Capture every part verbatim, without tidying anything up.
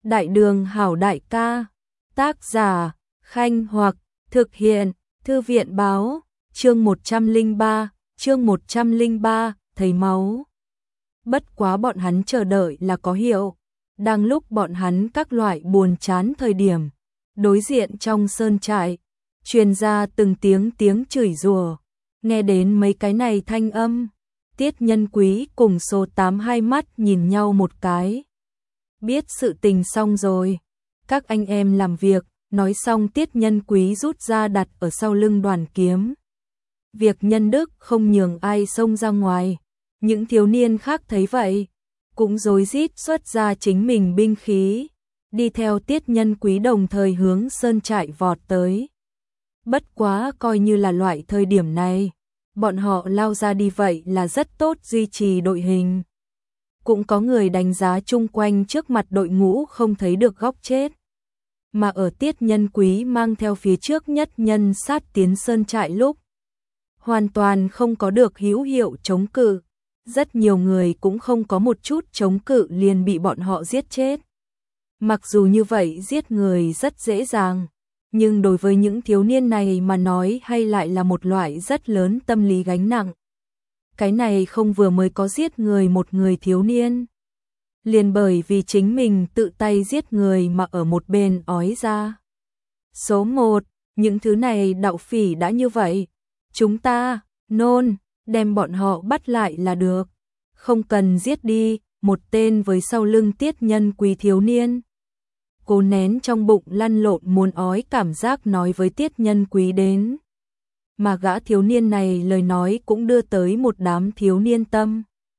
Đại đường hảo đại ca. Tác giả, Khanh Hoặc, thực hiện, Thư viện báo, chương một trăm lẻ ba, chương một trăm lẻ ba, thấy máu. Bất quá bọn hắn chờ đợi là có hiệu. Đang lúc bọn hắn các loại buồn chán thời điểm, đối diện trong sơn trại, truyền ra từng tiếng tiếng chửi rủa. Nghe đến mấy cái này thanh âm, Tiết Nhân Quý cùng số tám hai mắt nhìn nhau một cái. Biết sự tình xong rồi, các anh em làm việc, nói xong Tiết Nhân Quý rút ra đặt ở sau lưng đoàn kiếm. Việc nhân đức không nhường ai xông ra ngoài, những thiếu niên khác thấy vậy, cũng rối rít xuất ra chính mình binh khí, đi theo Tiết Nhân Quý đồng thời hướng sơn trại vọt tới. Bất quá coi như là loại thời điểm này, bọn họ lao ra đi vậy là rất tốt duy trì đội hình. Cũng có người đánh giá chung quanh trước mặt đội ngũ không thấy được góc chết. Mà ở Tiết Nhân Quý mang theo phía trước nhất nhân sát tiến sơn trại lúc, hoàn toàn không có được hữu hiệu chống cự. Rất nhiều người cũng không có một chút chống cự liền bị bọn họ giết chết. Mặc dù như vậy giết người rất dễ dàng, nhưng đối với những thiếu niên này mà nói hay lại là một loại rất lớn tâm lý gánh nặng. Cái này không vừa mới có giết người một người thiếu niên, liền bởi vì chính mình tự tay giết người mà ở một bên ói ra. Số một, những thứ này đạo phỉ đã như vậy, chúng ta, nôn, đem bọn họ bắt lại là được, không cần giết đi. Một tên với sau lưng Tiết Nhân Quý thiếu niên, cố nén trong bụng lăn lộn muốn ói cảm giác nói với Tiết Nhân Quý đến. Mà gã thiếu niên này lời nói cũng đưa tới một đám thiếu niên tâm.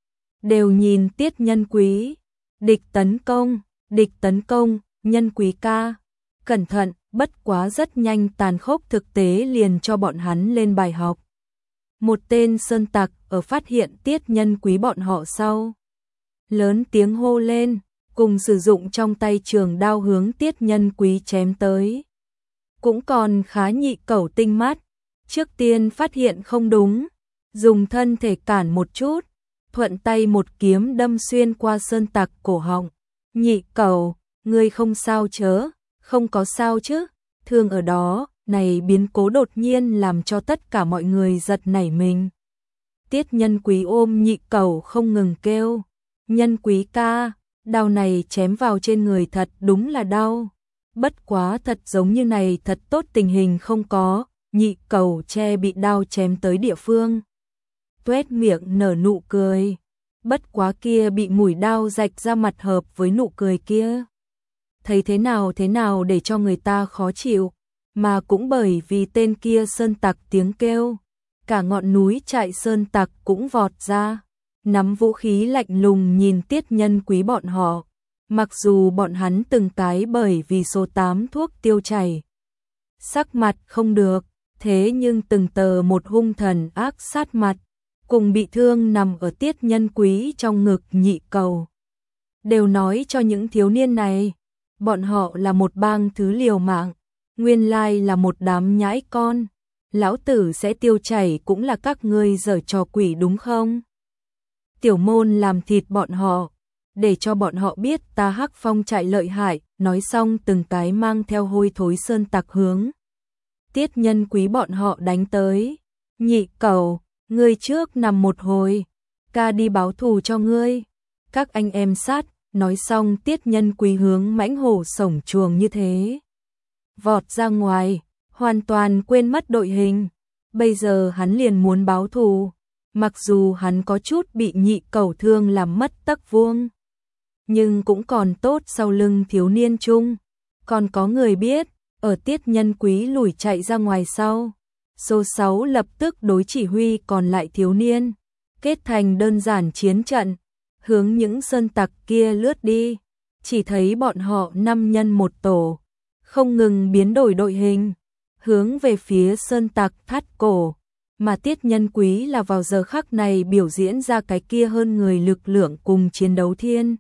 Đều nhìn Tiết Nhân Quý, địch tấn công, địch tấn công, Nhân Quý ca, cẩn thận. Bất quá rất nhanh tàn khốc thực tế liền cho bọn hắn lên bài học. Một tên sơn tặc ở phát hiện Tiết Nhân Quý bọn họ sau, lớn tiếng hô lên, cùng sử dụng trong tay trường đao hướng Tiết Nhân Quý chém tới. Cũng còn khá nhị cẩu tinh mắt, trước tiên phát hiện không đúng, dùng thân thể cản một chút, thuận tay một kiếm đâm xuyên qua sơn tặc cổ họng. Nhị cẩu, ngươi không sao chớ? Không có sao chứ? Thương ở đó. Này biến cố đột nhiên làm cho tất cả mọi người giật nảy mình. Tiết Nhân Quý ôm nhị cẩu không ngừng kêu, Nhân Quý ca, đao này chém vào trên người thật đúng là đau. Bất quá thật giống như này thật tốt tình hình không có. Nhị cẩu che bị đao chém tới địa phương, tuét miệng nở nụ cười. Bất quá kia bị mũi đao rạch ra mặt hợp với nụ cười kia, thấy thế nào thế nào để cho người ta khó chịu. Mà cũng bởi vì tên kia sơn tặc tiếng kêu, cả ngọn núi trại sơn tặc cũng vọt ra, nắm vũ khí lạnh lùng nhìn Tiết Nhân Quý bọn họ. Mặc dù bọn hắn từng cái bởi vì số tám thuốc tiêu chảy, sắc mặt không được, thế nhưng từng tờ một hung thần ác sát mặt, cùng bị thương nằm ở Tiết Nhân Quý trong ngực nhị cẩu, đều nói cho những thiếu niên này, bọn họ là một bang thứ liều mạng. Nguyên lai là một đám nhãi con, lão tử sẽ tiêu chảy cũng là các ngươi giở trò quỷ đúng không? Tiểu môn làm thịt bọn họ, để cho bọn họ biết ta Hắc Phong trại lợi hại. Nói xong từng cái mang theo hôi thối sơn tặc hướng Tiết Nhân Quý bọn họ đánh tới. Nhị cẩu, ngươi trước nằm một hồi, ca đi báo thù cho ngươi. Các anh em sát. Nói xong Tiết Nhân Quý hướng mãnh hổ sổng chuồng như thế, vọt ra ngoài, hoàn toàn quên mất đội hình. Bây giờ hắn liền muốn báo thù, mặc dù hắn có chút bị nhị cẩu thương làm mất tấc vuông, nhưng cũng còn tốt sau lưng thiếu niên chung. Còn có người biết, ở Tiết Nhân Quý lùi chạy ra ngoài sau, số sáu lập tức đối chỉ huy còn lại thiếu niên, kết thành đơn giản chiến trận, hướng những sơn tặc kia lướt đi. Chỉ thấy bọn họ năm nhân một tổ, không ngừng biến đổi đội hình, hướng về phía sơn tặc thắt cổ. Mà Tiết Nhân Quý là vào giờ khắc này biểu diễn ra cái kia hơn người lực lượng cùng chiến đấu thiên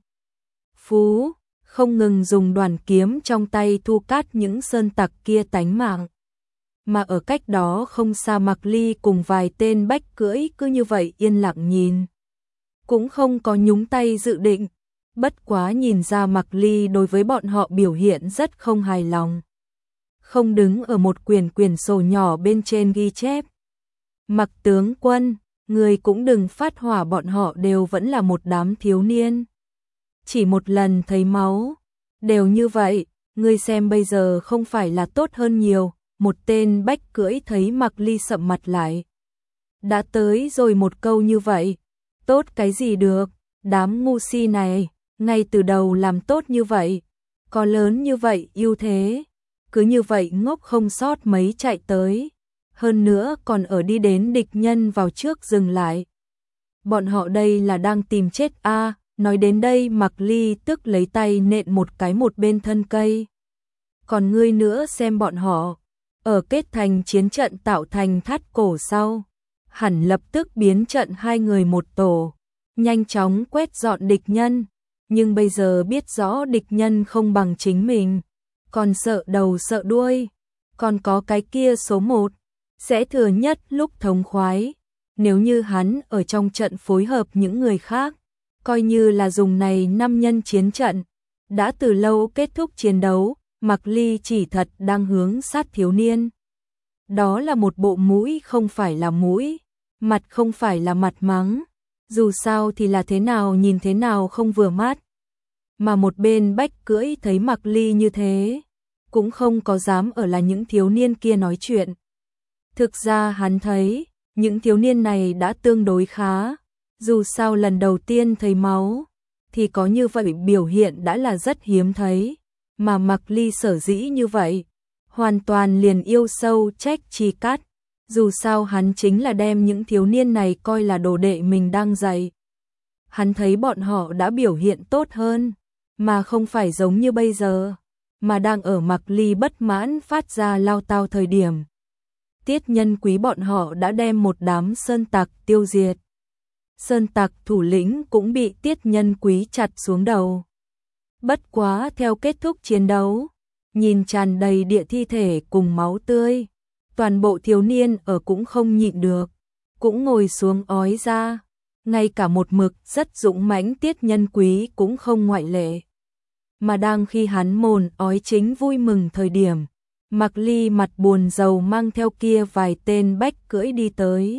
phú, không ngừng dùng đoàn kiếm trong tay thu cát những sơn tặc kia tánh mạng. Mà ở cách đó không xa Mạc Ly cùng vài tên bách cưỡi cứ như vậy yên lặng nhìn, cũng không có nhúng tay dự định. Bất quá nhìn ra Mạc Ly đối với bọn họ biểu hiện rất không hài lòng. Không đứng ở một quyển quyển sổ nhỏ bên trên ghi chép. Mạc tướng quân, người cũng đừng phát hỏa, bọn họ đều vẫn là một đám thiếu niên. Chỉ một lần thấy máu, đều như vậy, ngươi xem bây giờ không phải là tốt hơn nhiều. Một tên bách cưỡi thấy Mạc Ly sậm mặt lại. Đã tới rồi một câu như vậy, tốt cái gì được, đám ngu si này, ngay từ đầu làm tốt như vậy, có lớn như vậy ưu thế, cứ như vậy ngốc không sót mấy chạy tới, hơn nữa còn ở đi đến địch nhân vào trước dừng lại. Bọn họ đây là đang tìm chết a. À, nói đến đây Mạc Ly tức lấy tay nện một cái một bên thân cây. Còn ngươi nữa xem bọn họ, ở kết thành chiến trận tạo thành thắt cổ sau, hẳn lập tức biến trận hai người một tổ, nhanh chóng quét dọn địch nhân, nhưng bây giờ biết rõ địch nhân không bằng chính mình, còn sợ đầu sợ đuôi, còn có cái kia số một, sẽ thừa nhất lúc thống khoái, nếu như hắn ở trong trận phối hợp những người khác, coi như là dùng này năm nhân chiến trận, đã từ lâu kết thúc chiến đấu. Mạc Ly chỉ thật đang hướng sát thiếu niên. Đó là một bộ mũi không phải là mũi, mặt không phải là mặt mắng, dù sao thì là thế nào nhìn thế nào không vừa mắt. Mà một bên bách cưỡi thấy Mạc Ly như thế, cũng không có dám ở là những thiếu niên kia nói chuyện. Thực ra hắn thấy, những thiếu niên này đã tương đối khá, dù sao lần đầu tiên thấy máu, thì có như vậy biểu hiện đã là rất hiếm thấy. Mà Mạc Ly sở dĩ như vậy, hoàn toàn liền yêu sâu trách chi cắt, dù sao hắn chính là đem những thiếu niên này coi là đồ đệ mình đang dạy. Hắn thấy bọn họ đã biểu hiện tốt hơn, mà không phải giống như bây giờ, mà đang ở Mạc Ly bất mãn phát ra lao tao thời điểm. Tiết Nhân Quý bọn họ đã đem một đám sơn tặc tiêu diệt. Sơn tặc thủ lĩnh cũng bị Tiết Nhân Quý chặt xuống đầu. Bất quá theo kết thúc chiến đấu, nhìn tràn đầy địa thi thể cùng máu tươi, toàn bộ thiếu niên ở cũng không nhịn được, cũng ngồi xuống ói ra, ngay cả một mực rất dũng mãnh Tiết Nhân Quý cũng không ngoại lệ. Mà đang khi hắn mồn ói chính vui mừng thời điểm, Mạc Ly mặt buồn rầu mang theo kia vài tên bách cưỡi đi tới.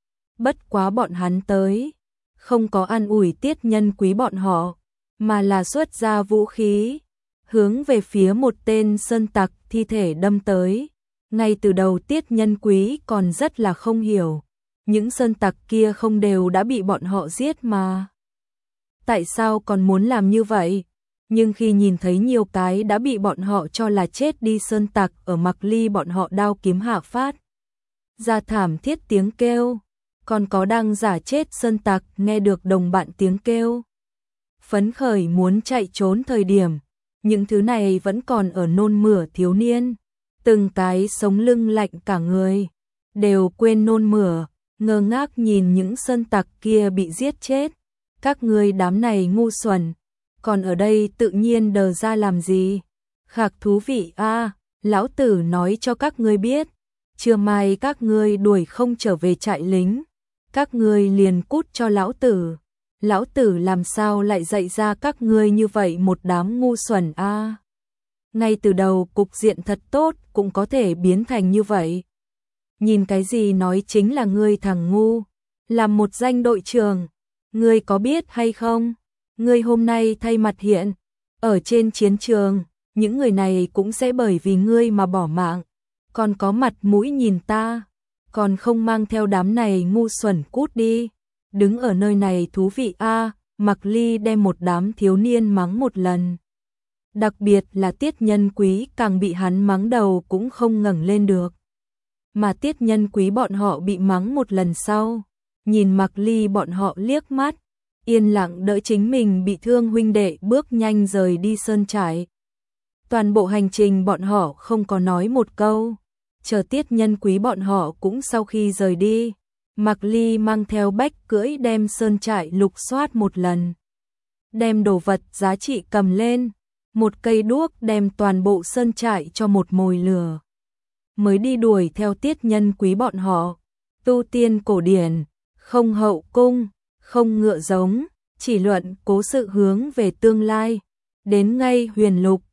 Bất quá bọn hắn tới, không có an ủi Tiết Nhân Quý bọn họ, mà là xuất ra vũ khí, hướng về phía một tên sơn tặc thi thể đâm tới. Ngay từ đầu Tiết Nhân Quý còn rất là không hiểu, những sơn tặc kia không đều đã bị bọn họ giết mà. Tại sao còn muốn làm như vậy? Nhưng khi nhìn thấy nhiều cái đã bị bọn họ cho là chết đi sơn tặc ở Mạc Ly bọn họ đao kiếm hạ phát ra thảm thiết tiếng kêu, còn có đang giả chết sơn tặc nghe được đồng bạn tiếng kêu, phấn khởi muốn chạy trốn thời điểm, những thứ này vẫn còn ở nôn mửa thiếu niên, từng cái sống lưng lạnh cả người, đều quên nôn mửa, ngơ ngác nhìn những sơn tặc kia bị giết chết. Các ngươi đám này ngu xuẩn, còn ở đây tự nhiên đờ ra làm gì? Khạc thú vị a, à, lão tử nói cho các ngươi biết, trưa mai các ngươi đuổi không trở về trại lính, các ngươi liền cút cho lão tử. Lão tử làm sao lại dạy ra các ngươi như vậy một đám ngu xuẩn a? À? Ngay từ đầu cục diện thật tốt cũng có thể biến thành như vậy. Nhìn cái gì nói chính là ngươi thằng ngu, làm một danh đội trưởng, ngươi có biết hay không? Ngươi hôm nay thay mặt hiện, ở trên chiến trường, những người này cũng sẽ bởi vì ngươi mà bỏ mạng, còn có mặt mũi nhìn ta, còn không mang theo đám này ngu xuẩn cút đi. Đứng ở nơi này thú vị a, à, Mạc Ly đem một đám thiếu niên mắng một lần. Đặc biệt là Tiết Nhân Quý càng bị hắn mắng đầu cũng không ngẩng lên được. Mà Tiết Nhân Quý bọn họ bị mắng một lần sau, nhìn Mạc Ly bọn họ liếc mắt, yên lặng đợi chính mình bị thương huynh đệ bước nhanh rời đi sơn trại. Toàn bộ hành trình bọn họ không có nói một câu, chờ Tiết Nhân Quý bọn họ cũng sau khi rời đi, Mạc Ly mang theo bách cưỡi đem sơn trại lục soát một lần. Đem đồ vật giá trị cầm lên, một cây đuốc đem toàn bộ sơn trại cho một mồi lửa. Mới đi đuổi theo Tiết Nhân Quý bọn họ, tu tiên cổ điển, không hậu cung, không ngựa giống, chỉ luận cố sự hướng về tương lai. Đến ngay huyền lục,